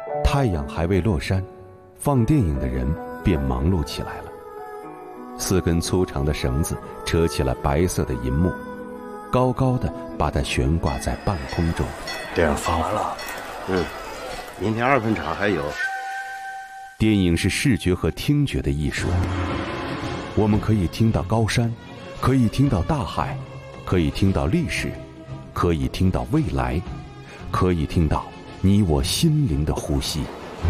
太阳还未落山，放电影的人便忙碌起来了。4根粗长的绳子扯起了白色的银幕，高高的把它悬挂在半空中。 电影放完了， 明天2分场还有。 电影是视觉和听觉的艺术，我们可以听到高山，可以听到大海，可以听到历史，可以听到未来，可以听到你我心灵的呼吸。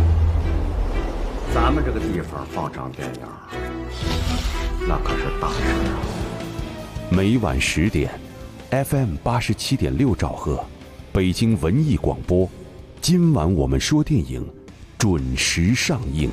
咱们这个地方放场电影，那可是大事啊！ 每晚10点 ，FM 87.6兆赫，北京文艺广播。今晚我们说电影，准时上映。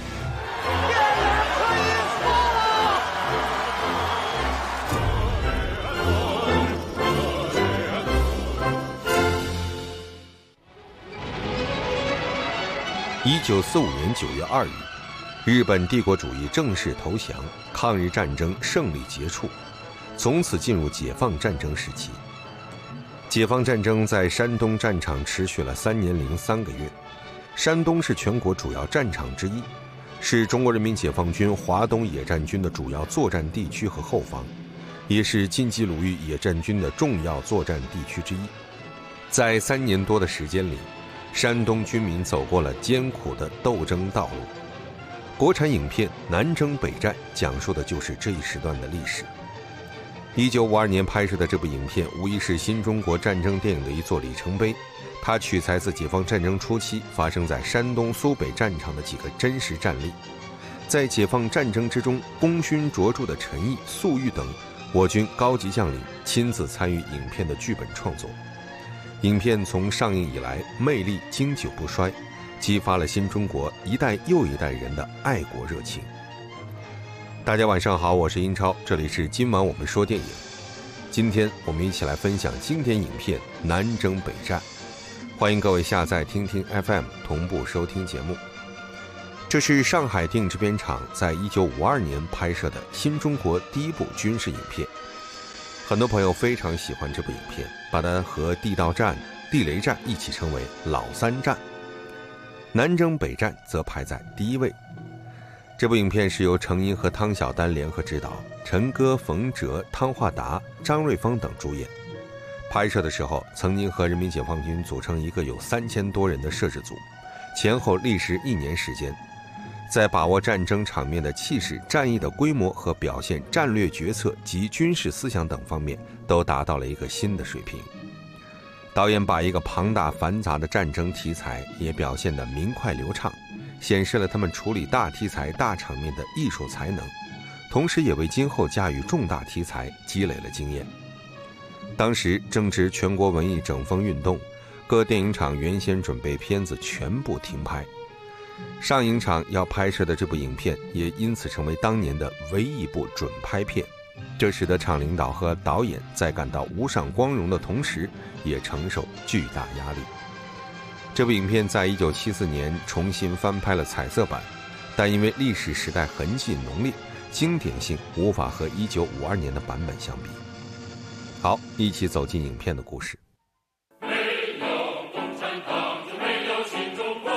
1945年9月2日，日本帝国主义正式投降，抗日战争胜利结束，从此进入解放战争时期。解放战争在山东战场持续了3年零3个月。山东是全国主要战场之一，是中国人民解放军华东野战军的主要作战地区和后方，也是晋冀鲁豫野战军的重要作战地区之一。在3年多的时间里，山东军民走过了艰苦的斗争道路。国产影片《南征北战》讲述的就是这一时段的历史。1952年拍摄的这部影片无疑是新中国战争电影的一座里程碑，它取材自解放战争初期发生在山东苏北战场的几个真实战例。在解放战争之中功勋卓著的陈毅、粟裕等我军高级将领亲自参与影片的剧本创作。影片从上映以来魅力经久不衰，激发了新中国一代又一代人的爱国热情。大家晚上好，我是英超，这里是今晚我们说电影。今天我们一起来分享经典影片《南征北战》，欢迎各位下载听听 FM 同步收听节目。这是上海电影制片厂在1952年拍摄的新中国第一部军事影片。很多朋友非常喜欢这部影片，把它和地道战、地雷战一起称为老3战。南征北战则排在第1位。这部影片是由程英和汤晓丹联合执导，陈歌、冯喆、汤化达、张瑞峰等主演。拍摄的时候曾经和人民解放军组成一个有3000多人的摄制组，前后历时1年时间，在把握战争场面的气势、战役的规模和表现战略决策及军事思想等方面都达到了一个新的水平。导演把一个庞大繁杂的战争题材也表现得明快流畅，显示了他们处理大题材大场面的艺术才能，同时也为今后驾驭重大题材积累了经验。当时正值全国文艺整风运动，各电影厂原先准备片子全部停拍，上影厂要拍摄的这部影片也因此成为当年的唯一一部准拍片，这使得厂领导和导演在感到无上光荣的同时，也承受巨大压力。这部影片在1974年重新翻拍了彩色版，但因为历史时代痕迹浓烈，经典性无法和1952年的版本相比。好，一起走进影片的故事。 没有共产党就没有新中国。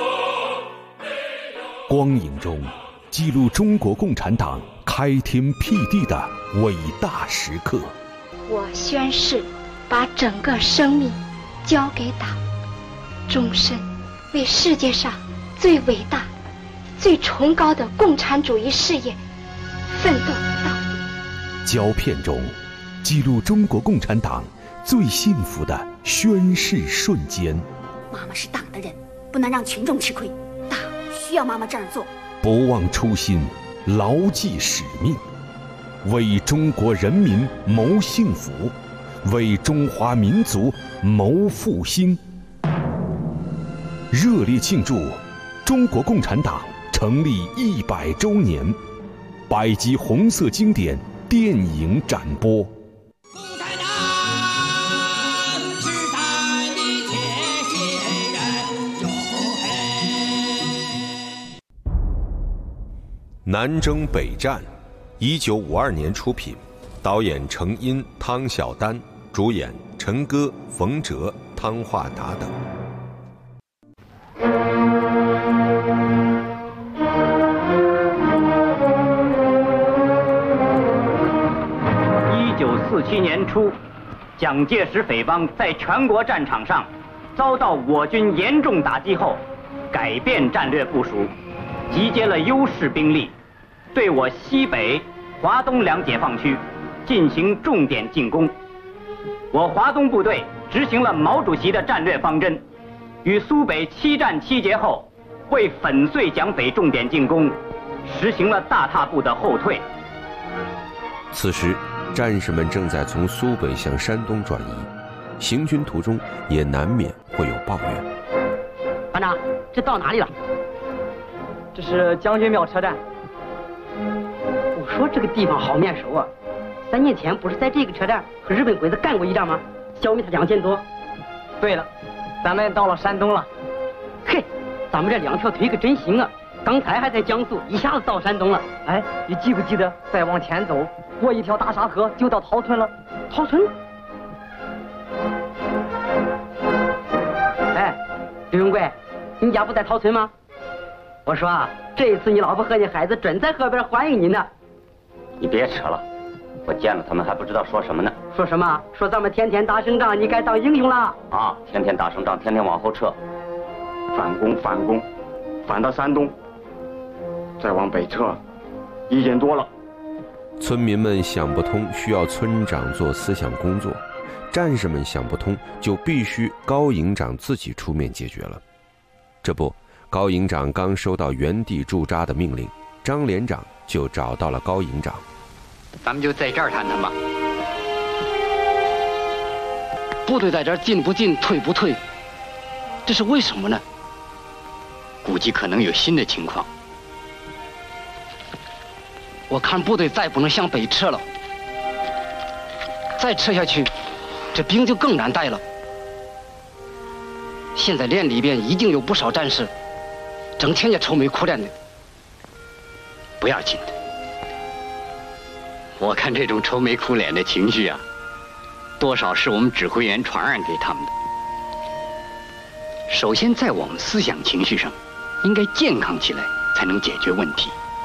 光影中记录中国共产党开天辟地的伟大时刻。 我宣誓把整个生命交给党，终身为世界上最伟大、最崇高的共产主义事业奋斗到底。 胶片中记录中国共产党最幸福的宣誓瞬间。 妈妈是党的人，不能让群众吃亏，党需要妈妈这样做。 不忘初心，牢记使命，为中国人民谋幸福，为中华民族谋复兴。热烈庆祝中国共产党成立100周年，100集红色经典电影展播。 共产党是咱的铁血人，哟嘿！ 南征北战，1952年出品，导演程英、汤晓丹，主演陈歌、冯喆、汤化达等。 17年初，蒋介石匪帮在全国战场上遭到我军严重打击后，改变战略部署，集结了优势兵力，对我西北、华东两解放区进行重点进攻。我华东部队执行了毛主席的战略方针，与苏北7战7捷后，为粉碎蒋匪重点进攻，实行了大踏步的后退。 此时，战士们正在从苏北向山东转移，行军途中也难免会有抱怨。 班长，这到哪里了？ 这是将军庙车站。 我说这个地方好面熟啊，3年前不是在这个车站和日本鬼子干过一仗吗？消灭他2000多。 对了，咱们到了山东了。 嘿，咱们这2条腿可真行啊！刚才还在江苏，一下子到山东了。 哎，你记不记得再往前走，过一条大沙河就到陶村了？ 陶村？哎，刘永贵，你家不在陶村吗？我说啊，这一次你老婆和你孩子准在河边欢迎你呢。 你别扯了，我见了他们还不知道说什么呢。 说什么？说咱们天天打胜仗，你该当英雄了。 啊，天天打胜仗，天天往后撤，反攻，反到山东，再往北撤，意见多了。 村民们想不通，需要村长做思想工作；战士们想不通，就必须高营长自己出面解决了。这不，高营长刚收到原地驻扎的命令，张连长就找到了高营长。 咱们就在这儿谈谈吧。部队在这儿进不进，退不退，这是为什么呢？估计可能有新的情况。我看部队再不能向北撤了，再撤下去，这兵就更难带了。现在连里边已经有不少战士，整天也愁眉苦脸的。不要紧的，我看这种愁眉苦脸的情绪啊，多少是我们指挥员传染给他们的。首先在我们思想情绪上，应该健康起来，才能解决问题。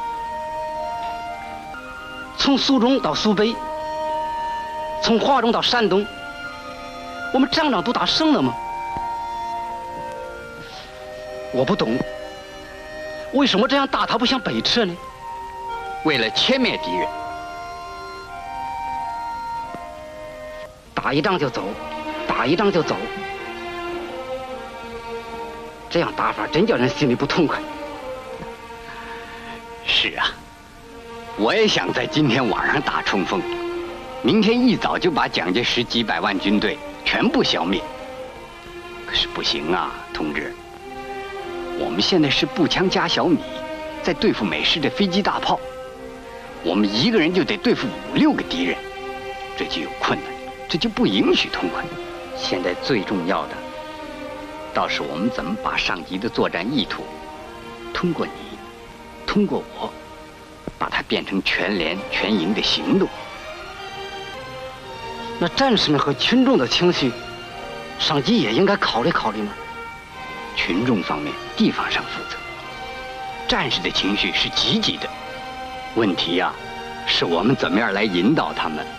从苏中到苏北，从华中到山东，我们仗都打胜了吗？我不懂，为什么这样大踏步向北撤呢？为了歼灭敌人，打一仗就走，打一仗就走，这样打法真叫人心里不痛快。是啊，我也想在今天晚上打冲锋，明天一早就把蒋介石几百万军队全部消灭。可是不行啊，同志，我们现在是步枪加小米，在对付美式的飞机大炮，我们一个人就得对付5、6个敌人，这就有困难，这就不允许痛快。现在最重要的，倒是我们怎么把上级的作战意图，通过你，通过我，把它变成全连全营的行动。那战士们和群众的情绪，上级也应该考虑考虑吗？群众方面，地方上负责；战士的情绪是积极的。问题呀，是我们怎么样来引导他们。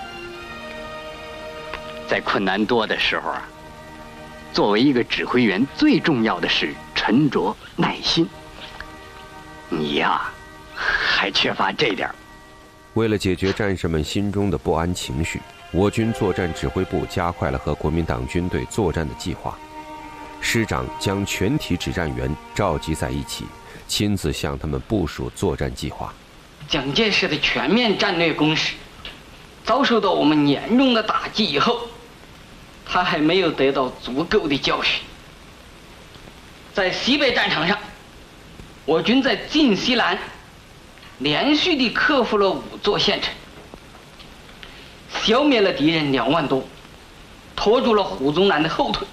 在困难多的时候啊，作为一个指挥员，最重要的是沉着耐心。你呀，还缺乏这点。 为了解决战士们心中的不安情绪，我军作战指挥部加快了和国民党军队作战的计划。师长将全体指战员召集在一起，亲自向他们部署作战计划。 蒋介石的全面战略攻势遭受到我们严重的打击以后，他还没有得到足够的教训。在西北战场上，我军在晋西兰连续地克服了5座县城，消灭了敌人2万多，拖住了胡宗南的后腿。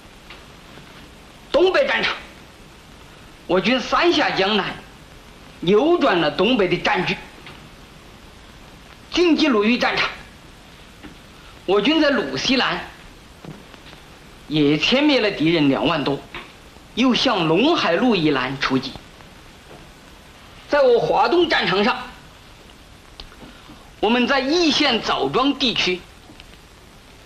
东北战场，我军3下江南，扭转了东北的战局。晋冀鲁豫战场，我军在鲁西兰也歼灭了敌人2万多，又向陇海路以南出击。在我华东战场上，我们在易县枣庄地区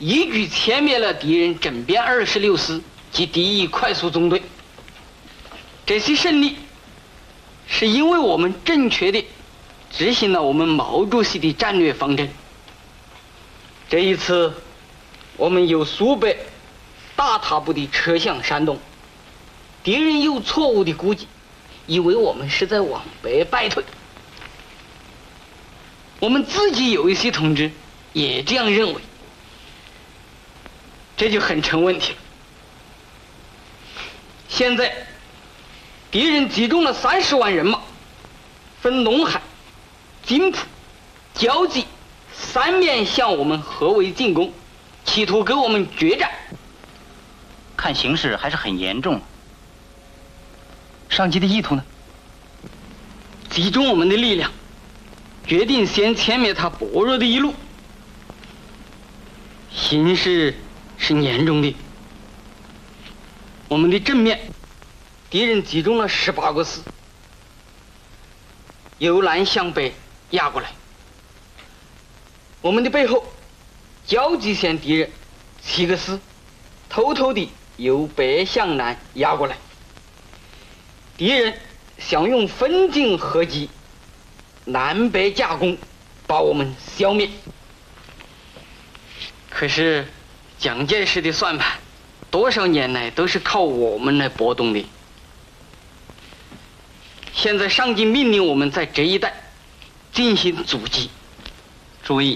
一举歼灭了敌人整编26师及敌意快速中队。这些胜利，是因为我们正确的执行了我们毛主席的战略方针。这一次，我们由苏北大踏步地撤向山东，敌人有错误的估计，以为我们是在往北败退。我们自己有一些同志也这样认为，这就很成问题了。现在敌人集中了30万人马，分陇海、津浦、胶济3面向我们合围进攻，企图给我们决战。 看形势还是很严重。上级的意图呢？ 集中我们的力量，决定先歼灭他薄弱的一路。形势是严重的。我们的正面，敌人集中了18个师，由南向北压过来。我们的背后，胶济线敌人7个师，偷偷地由北向南压过来。敌人想用分进合击，南北夹攻，把我们消灭。可是蒋介石的算盘，多少年来都是靠我们来拨动的。现在上级命令我们在这一带进行阻击， 注意，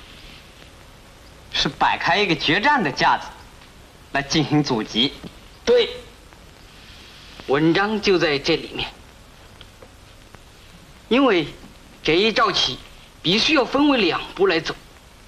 是摆开一个决战的架子来进行阻击。 对，文章就在这里面。因为这一招棋必须要分为2步来走。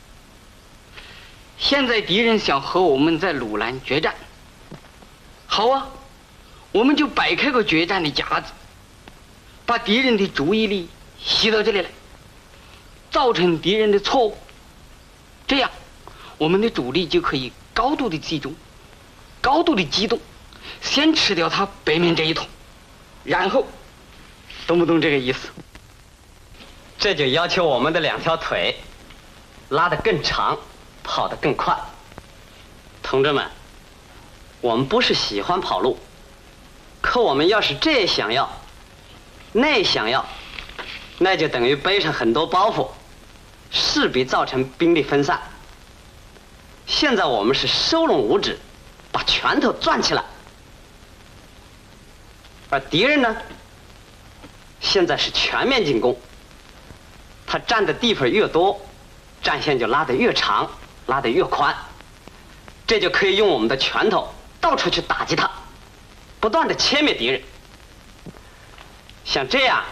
现在敌人想和我们在鲁南决战，好啊，我们就摆开个决战的架子，把敌人的注意力吸到这里来，造成敌人的错误，这样我们的主力就可以高度的集中，高度的机动，先吃掉他北面这一桶，然后，懂不懂这个意思？ 这就要求我们的2条腿拉得更长，跑得更快。同志们，我们不是喜欢跑路，可我们要是这想要，那想要，那就等于背上很多包袱，势必造成兵力分散。现在我们是收拢五指，把拳头攥起来，而敌人呢，现在是全面进攻。他占的地方越多，战线就拉得越长，拉得越宽，这就可以用我们的拳头到处去打击他，不断地歼灭敌人。像这样，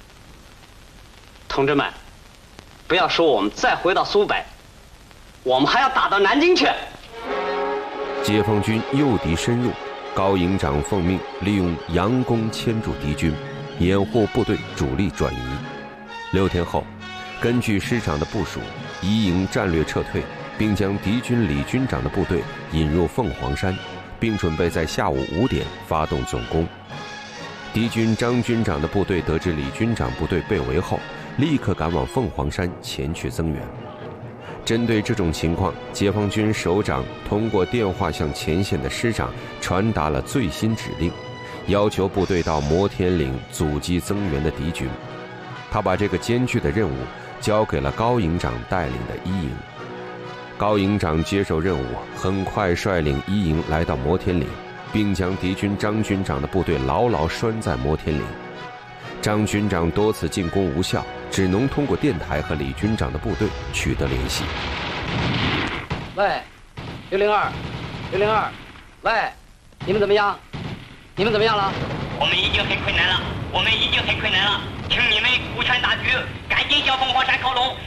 同志们，不要说我们再回到苏北，我们还要打到南京去。 解放军诱敌深入，高营长奉命利用佯攻牵住敌军，掩护部队主力转移。6天后，根据师长的部署，1营战略撤退，并将敌军李军长的部队引入凤凰山，并准备在下午5点发动总攻。敌军张军长的部队得知李军长部队被围后，立刻赶往凤凰山前去增援。针对这种情况，解放军首长通过电话向前线的师长传达了最新指令，要求部队到摩天岭阻击增援的敌军。他把这个艰巨的任务交给了高营长带领的1营。高营长接受任务，很快率领1营来到摩天岭，并将敌军张军长的部队牢牢拴在摩天岭。张军长多次进攻无效，只能通过电台和李军长的部队取得联系。 喂，602，喂，你们怎么样？你们怎么样了？ 我们已经很困难了，请你们顾全大局，赶紧向凤凰山靠拢，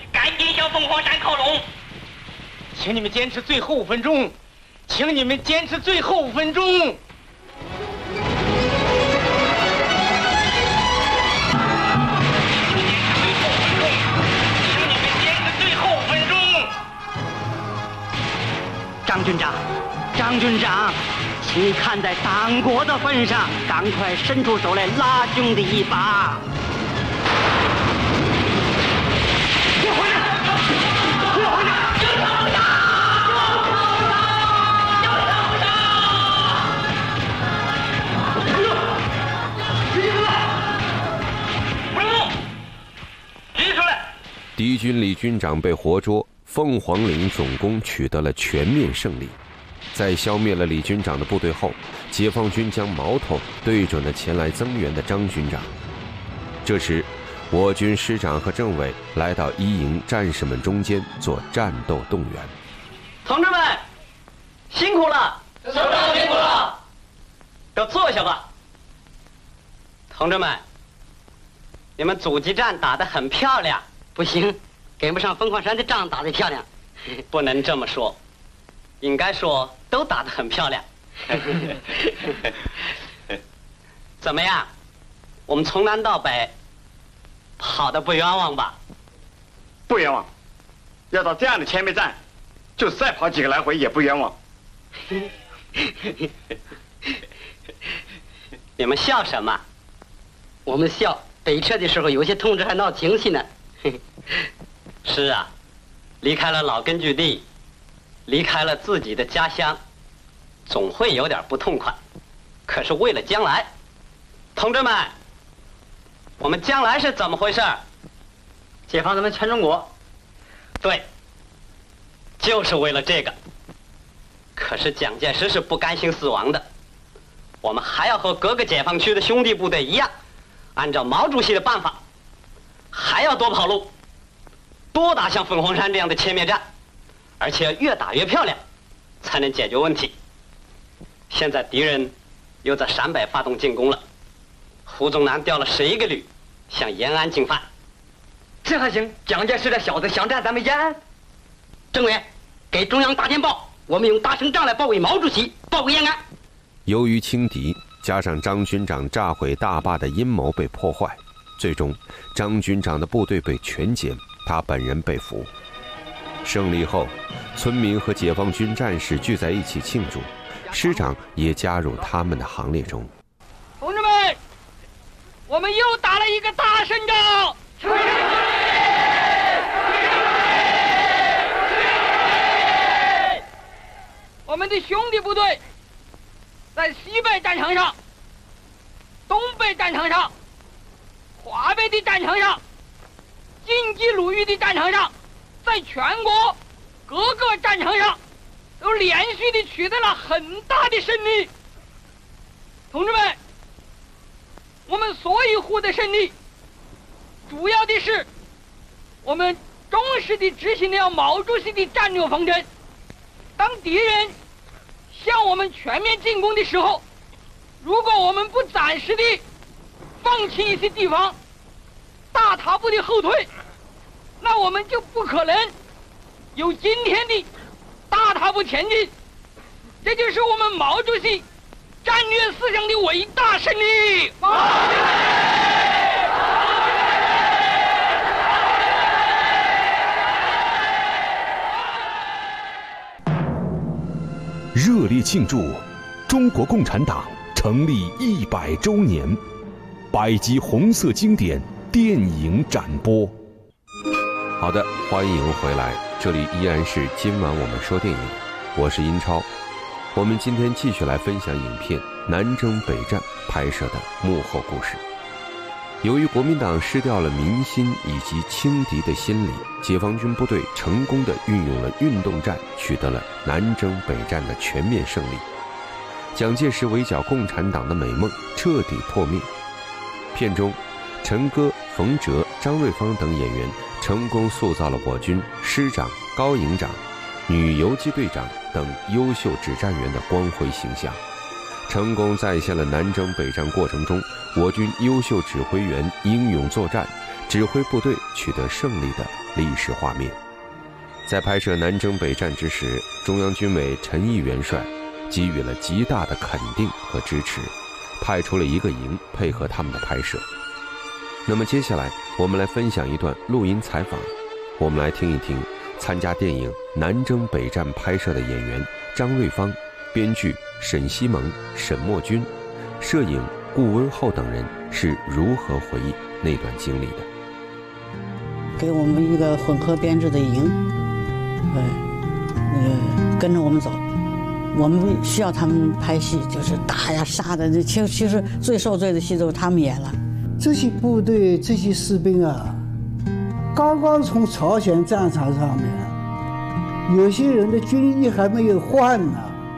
请你们坚持最后5分钟，张军长，请你看在党国的份上，赶快伸出手来拉兄弟一把。别回来！ 敌军李军长被活捉，凤凰岭总攻取得了全面胜利。在消灭了李军长的部队后，解放军将矛头对准了前来增援的张军长。这时，我军师长和政委来到一营战士们中间做战斗动员。 同志们，辛苦了！ 师长辛苦了！ 都坐下吧。同志们，你们阻击战打得很漂亮。 不行，跟不上凤凰山的仗打得漂亮。 不能这么说，应该说都打得很漂亮。怎么样？我们从南到北跑得不冤枉吧？ 不冤枉。要到这样的前面站，就再跑几个来回也不冤枉。 你们笑什么？ 我们笑北撤的时候，有些同志还闹情绪呢。 是啊，离开了老根据地，离开了自己的家乡，总会有点不痛快。可是为了将来，同志们，我们将来是怎么回事？ 解放咱们全中国。 对，就是为了这个。可是蒋介石是不甘心死亡的，我们还要和各个解放区的兄弟部队一样，按照毛主席的办法，还要多跑路，多打像凤凰山这样的歼灭战，而且越打越漂亮，才能解决问题。现在敌人又在陕北发动进攻了，胡宗南调了11个旅向延安进犯。 这还行？蒋介石这小子想占咱们延安。 政委，给中央打电报，我们用大胜仗来包围毛主席，包围延安。 由于轻敌，加上张军长炸毁大坝的阴谋被破坏，最终张军长的部队被全歼，他本人被俘。胜利后，村民和解放军战士聚在一起庆祝，师长也加入他们的行列中。 同志们，我们又打了一个大胜仗！我们的兄弟部队在西北战场上、东北战场上、华北的战场上、晋冀鲁豫的战场上，在全国各个战场上都连续的取得了很大的胜利。同志们，我们所以获得胜利，主要的是我们忠实地执行了毛主席的战略方针。当敌人向我们全面进攻的时候，如果我们不暂时的放弃一些地方，大踏步的后退，那我们就不可能有今天的大踏步前进。这就是我们毛主席战略思想的伟大胜利。 热烈庆祝中国共产党成立100周年，100集红色经典电影展播。 好的，欢迎回来，这里依然是今晚我们说电影，我是英超。我们今天继续来分享影片《南征北战》拍摄的幕后故事。由于国民党失掉了民心以及轻敌的心理，解放军部队成功地运用了运动战，取得了南征北战的全面胜利。蒋介石围剿共产党的美梦彻底破灭。片中，陈歌、冯喆、张瑞芳等演员成功塑造了我军师长、高营长、女游击队长等优秀指战员的光辉形象，成功再现了南征北战过程中我军优秀指挥员英勇作战、指挥部队取得胜利的历史画面。在拍摄南征北战之时，中央军委陈毅元帅给予了极大的肯定和支持，派出了1个营配合他们的拍摄。那么接下来我们来分享一段录音采访，我们来听一听参加电影《南征北战》拍摄的演员张瑞芳、编剧沈西蒙、沈墨君、摄影顾温厚等人是如何回忆那段经历的。 给我们一个混合编制的营，跟着我们走。我们需要他们拍戏，就是打呀杀的，其实最受罪的戏都是他们演了。 这些部队这些士兵啊， 刚刚从朝鲜战场上面，有些人的军衣还没有换呢，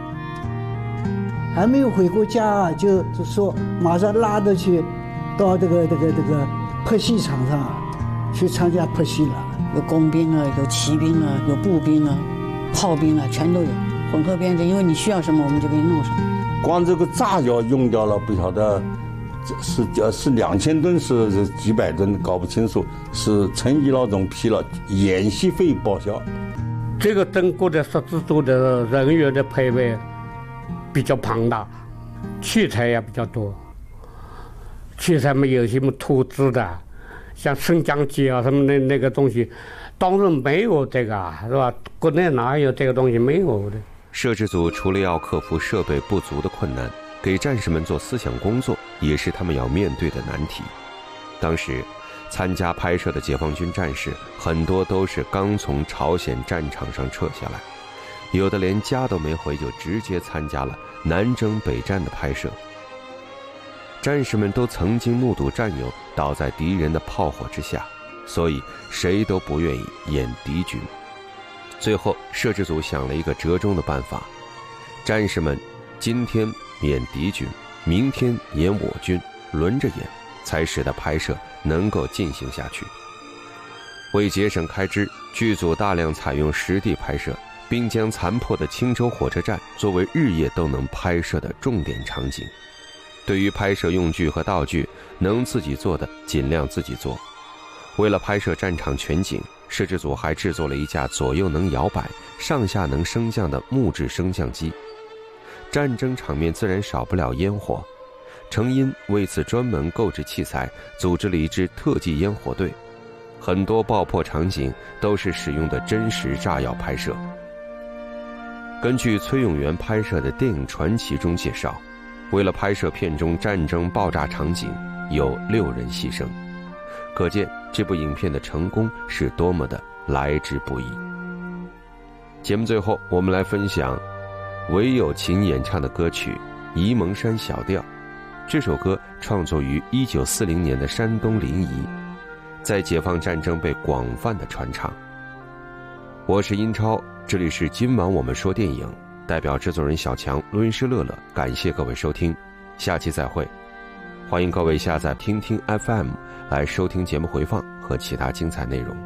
还没有回过家，就说马上拉着去到这个拍戏场上去参加拍戏了。 有工兵啊，有骑兵啊，有步兵啊，炮兵啊，全都有，混合编制。因为你需要什么，我们就给你弄什么。 光这个炸药用掉了不晓得是2000吨是几百吨，搞不清楚。是陈毅老总批了，演习费报销。 这个整个的十字组的人员的配备比较庞大，器材也比较多。器材没有什么投资的，像升降机啊什么的那个东西，当然没有这个，是吧？国内哪有这个东西？没有的。 摄制组除了要克服设备不足的困难，给战士们做思想工作，也是他们要面对的难题。当时参加拍摄的解放军战士很多都是刚从朝鲜战场上撤下来，有的连家都没回就直接参加了南征北战的拍摄。战士们都曾经目睹战友倒在敌人的炮火之下，所以谁都不愿意演敌军。最后摄制组想了一个折中的办法，战士们今天演敌军，明天演我军，轮着演，才使得拍摄能够进行下去。为节省开支，剧组大量采用实地拍摄，并将残破的青州火车站作为日夜都能拍摄的重点场景。对于拍摄用具和道具，能自己做的尽量自己做。为了拍摄战场全景，摄制组还制作了一架左右能摇摆、上下能升降的木质升降机。战争场面自然少不了烟火，程因为此专门购置器材，组织了一支特技烟火队。很多爆破场景都是使用的真实炸药拍摄。根据崔永元拍摄的电影传奇中介绍，为了拍摄片中战争爆炸场景，有6人牺牲，可见这部影片的成功是多么的来之不易。节目最后，我们来分享韦有琴演唱的歌曲《沂蒙山小调》。这首歌创作于1940年的山东临沂，在解放战争被广泛的传唱。我是英超，这里是今晚我们说电影，代表制作人小强、录音师乐乐，感谢各位收听，下期再会。欢迎各位下载听听 FM 来收听节目回放和其他精彩内容。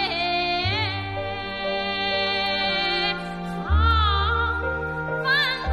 放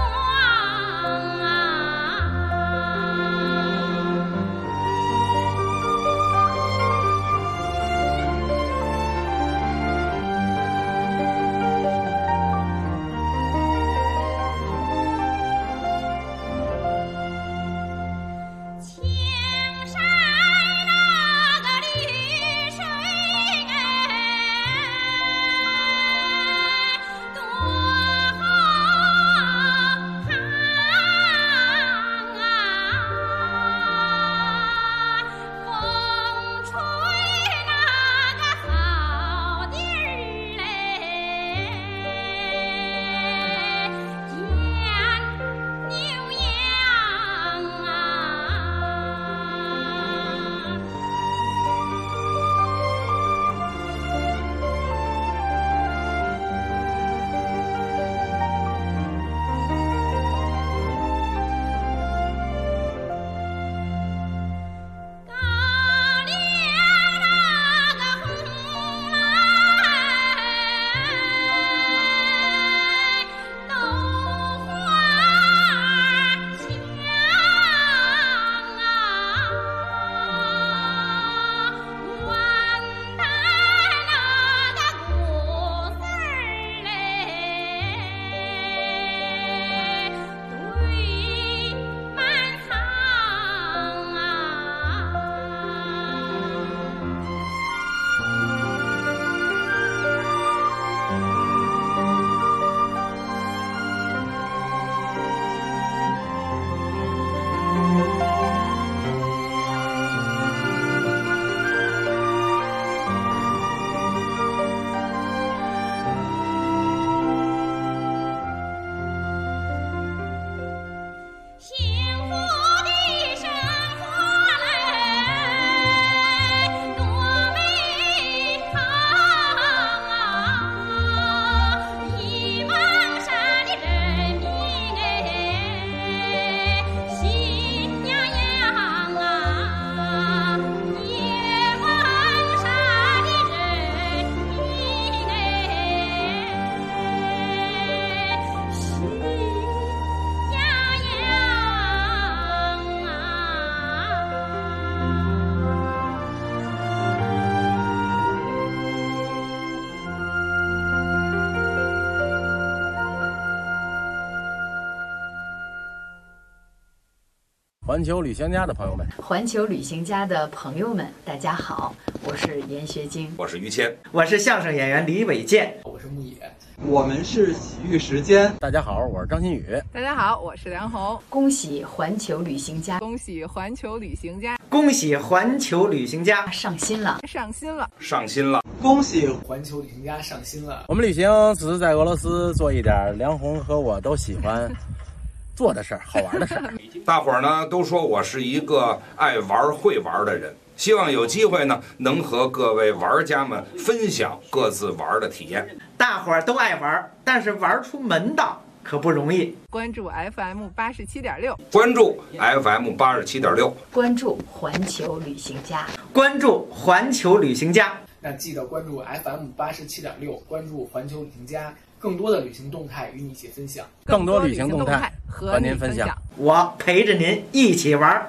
环球旅行家的朋友们， 环球旅行家的朋友们，大家好，我是严学晶， 我是于谦， 我是相声演员李伟健， 我是牧野，我们是喜剧时间。 大家好，我是张馨予。 大家好，我是梁红。 恭喜环球旅行家！ 恭喜环球旅行家！ 恭喜环球旅行家上新了！ 上新了！ 上新了！ 恭喜环球旅行家上新了！ 我们旅行只是在俄罗斯做一点梁红和我都喜欢做的事儿，好玩的事儿。 大伙儿呢都说我是一个爱玩会玩的人，希望有机会呢能和各位玩家们分享各自玩的体验。 大伙儿都爱玩，但是玩出门道可不容易。 关注 FM 87.6， 关注 FM 87.6， 关注环球旅行家， 关注环球旅行家。 那记得关注 FM 87.6，关注环球旅行家。更多的旅行动态与你一起分享， 更多旅行动态和您分享， 我陪着您一起玩。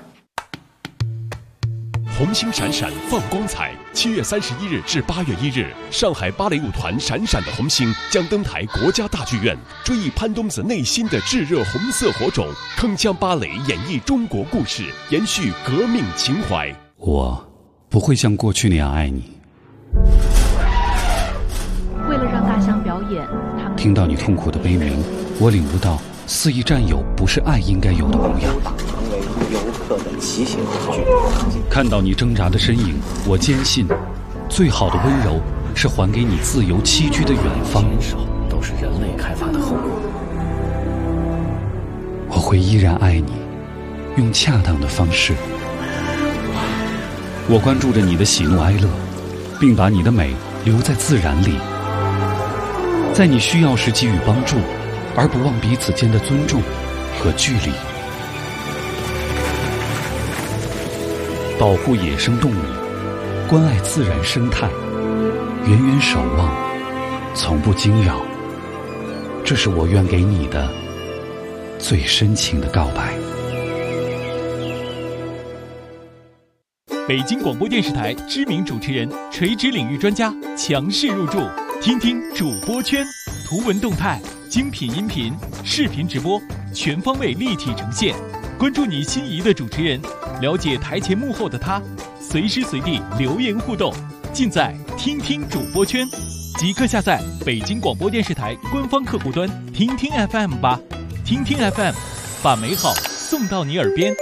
红星闪闪放光彩，7月31日至8月1日，上海芭蕾舞团闪闪的红星将登台国家大剧院，追忆潘冬子内心的炙热红色火种，铿锵芭蕾演绎中国故事，延续革命情怀。 我不会像过去那样爱你。 为了让大象表演，他们听到你痛苦的悲鸣，我领悟到肆意占有不是爱应该有的模样。 成为游客的骑行工具。 看到你挣扎的身影，我坚信，最好的温柔是还给你自由栖居的远方。 都是人类开发的后果。 我会依然爱你，用恰当的方式。我关注着你的喜怒哀乐，并把你的美留在自然里。在你需要时给予帮助，而不忘彼此间的尊重和距离。保护野生动物，关爱自然生态，远远守望，从不惊扰。这是我愿给你的最深情的告白。 北京广播电视台知名主持人、垂直领域专家强势入驻，听听主播圈，图文动态、精品音频、视频直播，全方位立体呈现。关注你心仪的主持人，了解台前幕后的他，随时随地留言互动，尽在听听主播圈。即刻下载北京广播电视台官方客户端听听 FM 吧，听听 FM， 把美好送到你耳边。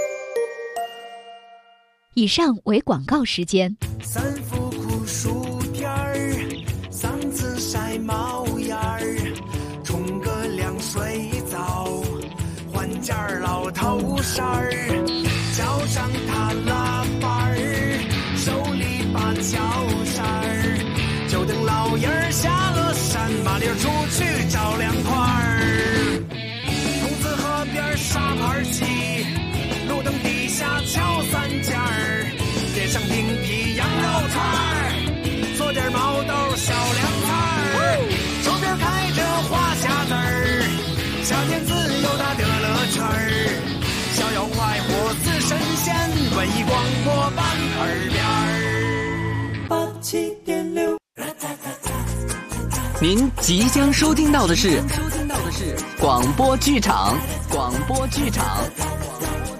以上为广告时间。 三伏酷暑天儿，嗓子晒冒烟儿，冲个凉水澡，换件老头衫儿，脚上踏拉板儿，手里把脚扇儿，就等老爷儿下了山，麻溜出去找凉快儿。筒子河边沙盘棋，路灯底下敲三件儿，街上订批羊肉串儿，做点毛豆小凉菜儿，手边开着花匣子儿，夏天自由它得了圈儿，逍遥快活似神仙，文艺广播伴耳边儿。87.6， 您即将收听到的是广播剧场。